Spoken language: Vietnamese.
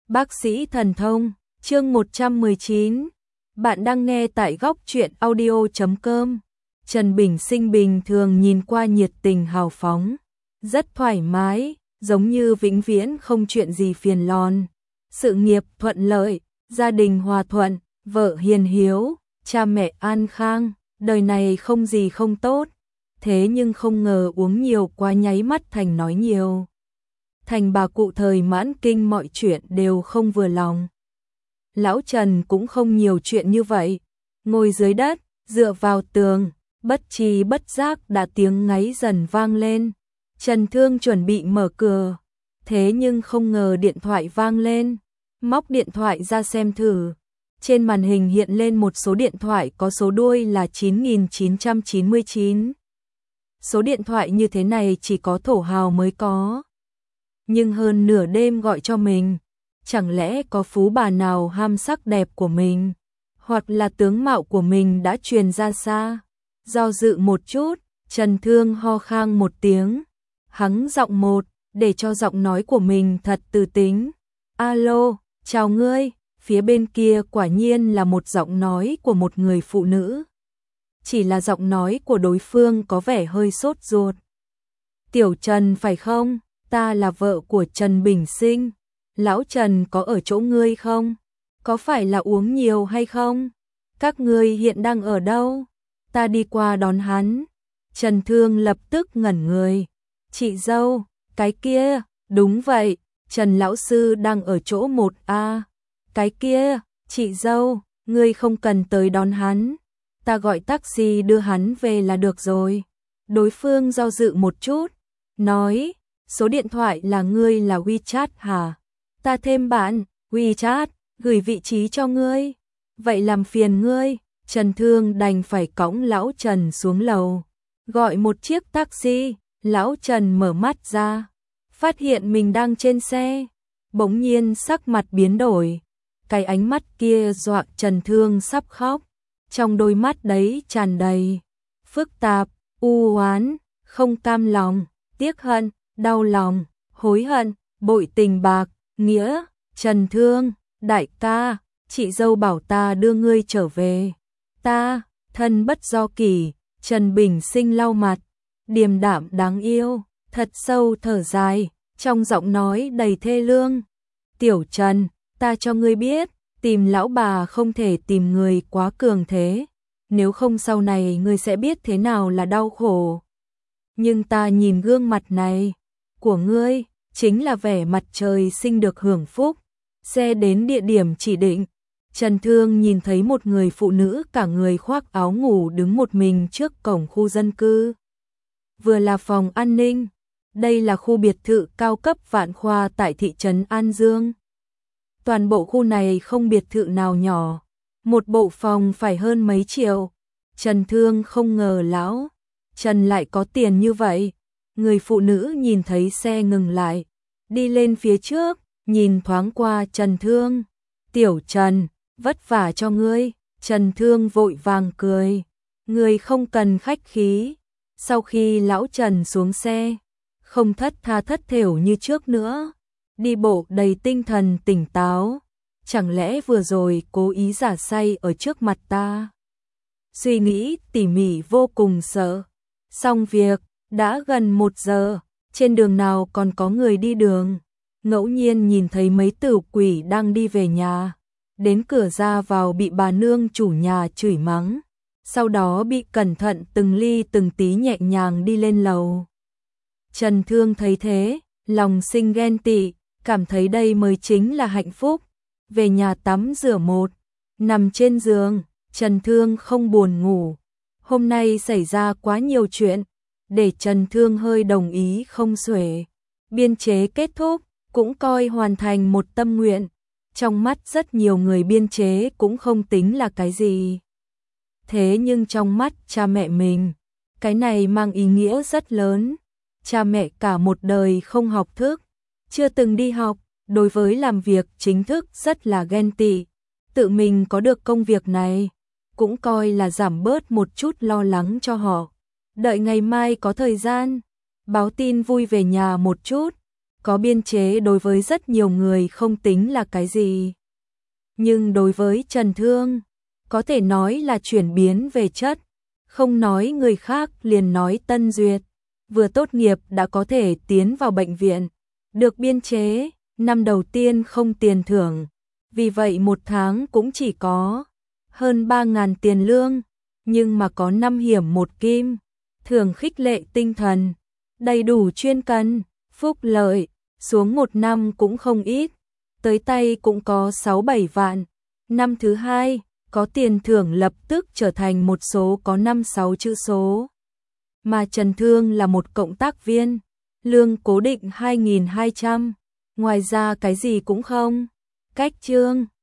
Bác sĩ thần thông, chương 119. Bạn đang nghe tại góc truyện audio.com. Trần Bình Sinh bình thường nhìn qua nhiệt tình hào phóng, rất thoải mái, giống như vĩnh viễn không chuyện gì phiền lon. Sự nghiệp thuận lợi, gia đình hòa thuận, vợ hiền hiếu, cha mẹ an khang, đời này không gì không tốt. Thế nhưng không ngờ uống nhiều quá nháy mắt thành nói nhiều. Thành bà cụ thời mãn kinh, mọi chuyện đều không vừa lòng. Lão Trần cũng không nhiều chuyện như vậy, ngồi dưới đất, dựa vào tường, bất tri bất giác đã tiếng ngáy dần vang lên. Trần Thương chuẩn bị mở cửa, thế nhưng không ngờ điện thoại vang lên, móc điện thoại ra xem thử. Trên màn hình hiện lên một số điện thoại có số đuôi là 9999. Số điện thoại như thế này chỉ có thổ hào mới có. Nhưng hơn nửa đêm gọi cho mình, chẳng lẽ có phú bà nào ham sắc đẹp của mình, hoặc là tướng mạo của mình đã truyền ra xa. Do dự một chút, Trần Thương ho khan một tiếng, hắng giọng một, để cho giọng nói của mình thật từ tính. Alo, chào ngươi. Phía bên kia quả nhiên là một giọng nói của một người phụ nữ. Chỉ là giọng nói của đối phương có vẻ hơi sốt ruột. Tiểu Trần phải không? Ta là vợ của Trần Bình Sinh. Lão Trần có ở chỗ ngươi không? Có phải là uống nhiều hay không? Các ngươi hiện đang ở đâu? Ta đi qua đón hắn. Trần Thương lập tức ngẩn người. Chị dâu, cái kia, đúng vậy, Trần lão sư đang ở chỗ 1A. Cái kia, chị dâu, ngươi không cần tới đón hắn. Ta gọi taxi đưa hắn về là được rồi. Đối phương do dự một chút, nói, số điện thoại là ngươi là WeChat hả? Ta thêm bạn, WeChat, gửi vị trí cho ngươi. Vậy làm phiền ngươi. Trần Thương đành phải cõng lão Trần xuống lầu, gọi một chiếc taxi. Lão Trần mở mắt ra, phát hiện mình đang trên xe, bỗng nhiên sắc mặt biến đổi. Cái ánh mắt kia dọa Trần Thương sắp khóc, trong đôi mắt đấy tràn đầy phức tạp, u oán, không cam lòng, tiếc hận, đau lòng, hối hận, bội tình bạc, nghĩa. Trần Thương, đại ca, chị dâu bảo ta đưa ngươi trở về. Ta, thân bất do kỷ. Trần Bình Sinh lau mặt, điềm đạm đáng yêu, thật sâu thở dài, trong giọng nói đầy thê lương. Tiểu Trần, ta cho ngươi biết, tìm lão bà không thể tìm người quá cường thế, nếu không sau này ngươi sẽ biết thế nào là đau khổ. Nhưng ta nhìn gương mặt này của ngươi, chính là vẻ mặt trời sinh được hưởng phúc. Xe đến địa điểm chỉ định, Trần Thương nhìn thấy một người phụ nữ cả người khoác áo ngủ đứng một mình trước cổng khu dân cư. Vừa là phòng an ninh, đây là khu biệt thự cao cấp Vạn Khoa tại thị trấn An Dương. Toàn bộ khu này không biệt thự nào nhỏ, một bộ phòng phải hơn mấy triệu. Trần Thương không ngờ lão Trần lại có tiền như vậy. Người phụ nữ nhìn thấy xe ngừng lại, đi lên phía trước, nhìn thoáng qua Trần Thương. Tiểu Trần, vất vả cho ngươi. Trần Thương vội vàng cười, ngươi không cần khách khí. Sau khi lão Trần xuống xe, không thất tha thất thểu như trước nữa, đi bộ đầy tinh thần tỉnh táo. Chẳng lẽ vừa rồi cố ý giả say ở trước mặt ta? Suy nghĩ tỉ mỉ vô cùng sợ. Xong việc, đã gần 1 giờ, trên đường nào còn có người đi đường. Ngẫu nhiên nhìn thấy mấy tử quỷ đang đi về nhà, đến cửa ra vào bị bà nương chủ nhà chửi mắng, sau đó bị cẩn thận từng ly từng tí nhẹ nhàng đi lên lầu. Trần Thương thấy thế, lòng sinh ghen tị, cảm thấy đây mới chính là hạnh phúc. Về nhà tắm rửa một, nằm trên giường, Trần Thương không buồn ngủ. Hôm nay xảy ra quá nhiều chuyện, để Trần Thương hơi đồng ý không xuể. Biên chế kết thúc, cũng coi hoàn thành một tâm nguyện. Trong mắt rất nhiều người biên chế cũng không tính là cái gì. Thế nhưng trong mắt cha mẹ mình, cái này mang ý nghĩa rất lớn. Cha mẹ cả một đời không học thức, chưa từng đi học, đối với làm việc chính thức rất là ghen tị. Tự mình có được công việc này, cũng coi là giảm bớt một chút lo lắng cho họ. Đợi ngày mai có thời gian, báo tin vui về nhà một chút. có biên chế đối với rất nhiều người không tính là cái gì. Nhưng đối với Trần Thương, có thể nói là chuyển biến về chất, không nói người khác liền nói Tân Duyệt, vừa tốt nghiệp đã có thể tiến vào bệnh viện, được biên chế, năm đầu tiên không tiền thưởng, vì vậy một tháng cũng chỉ có hơn 3.000 tiền lương, nhưng mà có 5 hiểm 1 kim, thưởng khích lệ tinh thần, đầy đủ chuyên cần, phúc lợi, xuống 1 năm cũng không ít, tới tay cũng có 6-7 vạn. Năm thứ hai, có tiền thưởng lập tức trở thành một số có 5-6 chữ số. Mà Trần Thương là một cộng tác viên, lương cố định 2.200, ngoài ra cái gì cũng không. Cách chương